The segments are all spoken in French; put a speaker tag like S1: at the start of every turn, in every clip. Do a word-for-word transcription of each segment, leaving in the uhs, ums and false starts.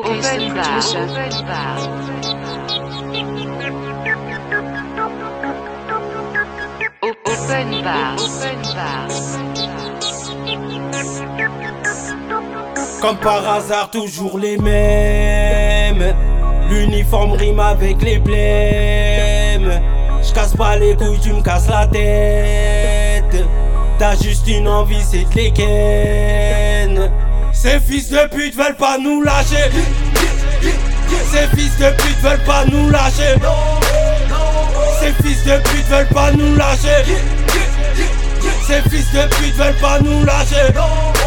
S1: Open bar. Open bar. Open bar.
S2: Comme par hasard, toujours les mêmes. L'uniforme rime avec les blêmes. J'casse pas les couilles, tu me casses la tête. T'as juste une envie, c'est de les ken. Ces fils de pute veulent pas nous lâcher. Ces fils de pute veulent pas nous lâcher. Ces fils de pute veulent pas nous lâcher. Ces fils de pute veulent pas nous lâcher.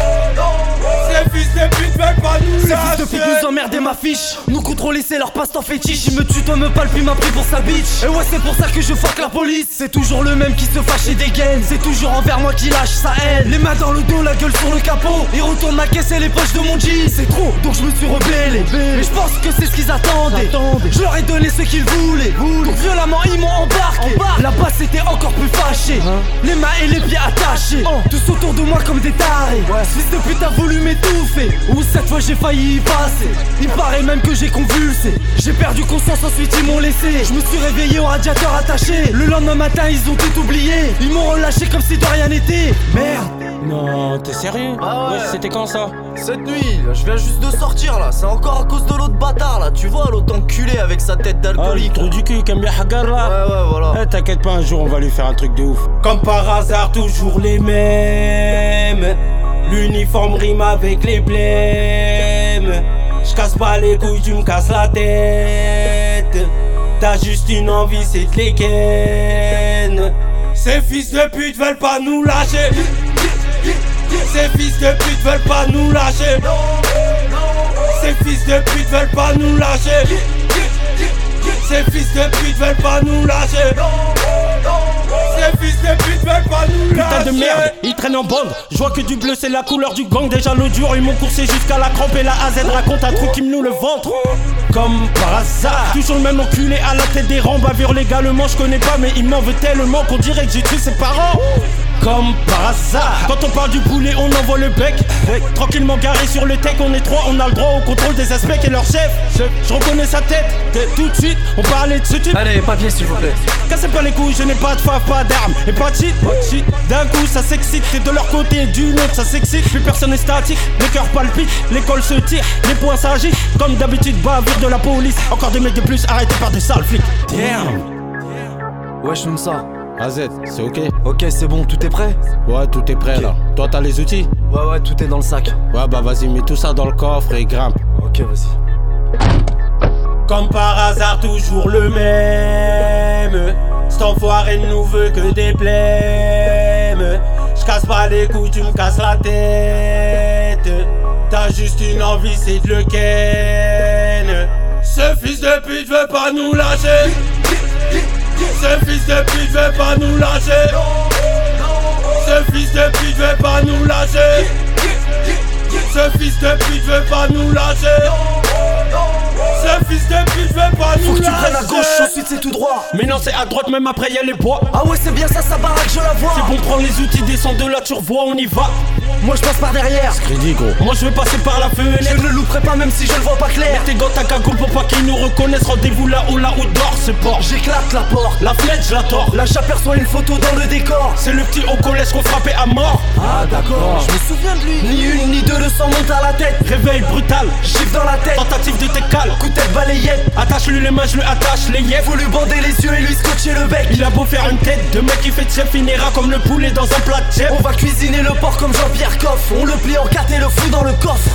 S2: Ces fils de pute veulent pas nous lâcher.
S3: Ces fils de pute nous emmerdent et m'affichent. Nous contrôler c'est leur passe-temps fétiche. Il me tue, toi me parle puis m'a pris pour sa bitch. Et ouais c'est pour ça que je fuck la police. C'est toujours le même qui se fâche et dégaine. C'est toujours envers moi qui lâche sa haine. Les mains dans le dos, la gueule sur le capot. Il retourne ma caisse et les poches de mon jean. C'est trop, donc je me suis rebellé. Mais je pense que c'est ce qu'ils attendaient. Je leur ai donné ce qu'ils voulaient. Donc violemment ils m'ont embarqué. La basse était encore plus fâchée. Les mains et les pieds attachés. Tous autour de moi comme des tarés. Ce fils de pute a voulu m'étouffer. Ou cette fois j'ai failli y passer. Il paraît même que j'ai convulsé. J'ai perdu conscience, ensuite ils m'ont laissé. Je me suis réveillé au radiateur attaché. Le lendemain matin ils ont tout oublié. Ils m'ont relâché comme si de rien n'était. Merde.
S2: Non, t'es sérieux?
S3: Ah ouais.
S2: Ouais, c'était quand ça?
S3: Cette nuit, là, je viens juste de sortir là. C'est encore à cause de l'autre bâtard là. Tu vois l'autre enculé avec sa tête
S2: Ah, le
S3: d'alcoolique.
S2: trou du cul, Kambia Hagar là.
S3: Ouais ouais voilà.
S2: Eh, t'inquiète pas, un jour on va lui faire un truc de ouf. Comme par hasard, toujours les mêmes. L'uniforme rime avec les blêmes. J'casse pas les couilles, tu me casses la tête. T'as juste une envie, c'est de les ken. Ces fils de pute veulent pas nous lâcher. Ces fils de pute veulent pas nous lâcher. Ces fils de pute veulent pas nous lâcher. Ces fils de pute veulent pas nous lâcher. Ces fils de pute veulent pas nous lâcher. Putain de merde, ils traînent en bande. Je vois que du bleu c'est la couleur du gang. Déjà l'eau dure, ils m'ont coursé jusqu'à la crampe. Et la A Z raconte un truc qui me noue le ventre. Comme par hasard, toujours le même enculé à la tête des rangs. Bavure légalement, je connais pas mais il m'en veut tellement qu'on dirait que j'ai tué ses parents. Comme par hasard, quand on parle du poulet on envoie le bec. Tranquillement garé sur le tech, on est trois, on a le droit au contrôle des aspects et leur chef. Je reconnais sa tête, tout de suite on parlait de ce type.
S3: Allez papier s'il vous plaît.
S2: Cassez pas les couilles, je n'ai pas de faf, pas d'armes et pas de shit. D'un coup ça s'excite, c'est de leur côté, du nôtre ça s'excite. Plus personne n'est statique, les cœurs palpitent, l'école se tire, les poings s'agitent. Comme d'habitude, bavure de la police, encore des mecs de plus arrêtés par des sales flics. Damn.
S3: Wesh Moussa.
S2: A Z, c'est ok?
S3: Ok c'est bon, tout est prêt?
S2: Ouais, tout est prêt
S3: Ok.
S2: là. Toi t'as les outils?
S3: Ouais ouais tout est dans le sac.
S2: Ouais bah vas-y, mets tout ça dans le coffre et grimpe.
S3: Ok vas-y.
S2: Comme par hasard, toujours le même. Cet enfoiré ne nous veut que des blêmes. J'casse pas les couilles, tu me casses la tête. T'as juste une envie, c'est de le ken. Ce fils de pute veut pas nous lâcher. Ce fils de pute veut pas nous lâcher. Ce fils de pute veut pas nous lâcher. Ce fils de pute veut pas nous lâcher. Ce fils de pute veut pas nous lâcher.
S3: Faut que tu prennes à gauche, ensuite c'est tout droit.
S2: Mais non, c'est à droite, même après y'a les bois.
S3: Ah ouais c'est bien ça, sa baraque je la vois.
S2: C'est bon, prends les outils, descends de là, tu revois, on y va.
S3: Moi je passe par derrière.
S2: Crédit gros. Moi je vais passer par la
S3: Je
S2: fenêtre.
S3: ne louperai pas même si je le vois pas clair.
S2: Tes gants, ta cagoule pour pas qu'ils nous reconnaissent. Rendez-vous là où là où dort ce port.
S3: J'éclate la porte.
S2: La flèche, je la tords.
S3: Là j'aperçois une photo dans le décor.
S2: C'est le petit au collège qu'on frappait à mort.
S3: Ah d'accord, je me souviens de lui. Ni une ni deux, le sang monte à la tête.
S2: Réveil brutal,
S3: Gifle dans la tête.
S2: tentative de t'écale.
S3: Coup de tête balayette.
S2: Attache-lui les mains, je lui attache les yeux.
S3: Faut lui bander les yeux et lui scotcher le bec.
S2: Il a beau faire une tête de mec qui fait de chef, finira comme le poulet dans un plat de chef.
S3: On va cuisiner le porc comme Jean-Pierre Coff. On le plie en quatre et le fout dans le coffre.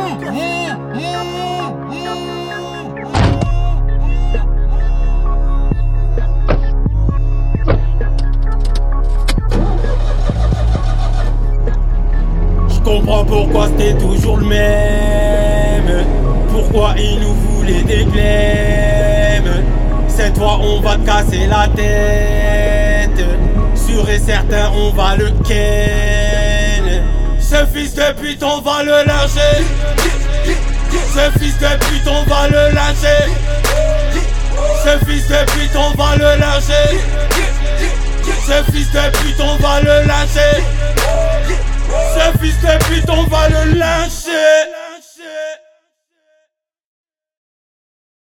S2: Je comprends pourquoi c'était toujours le même. Pourquoi il nous voulait des blêmes. Cette fois on va te casser la tête. Sûr et certain on va le ken. Ce fils de pute on va le lâcher. Ce fils de pute on va le lâcher. Ce fils de pute on va le lâcher. Ce fils de pute on va le lâcher. Ce fils de pute on va le lâcher.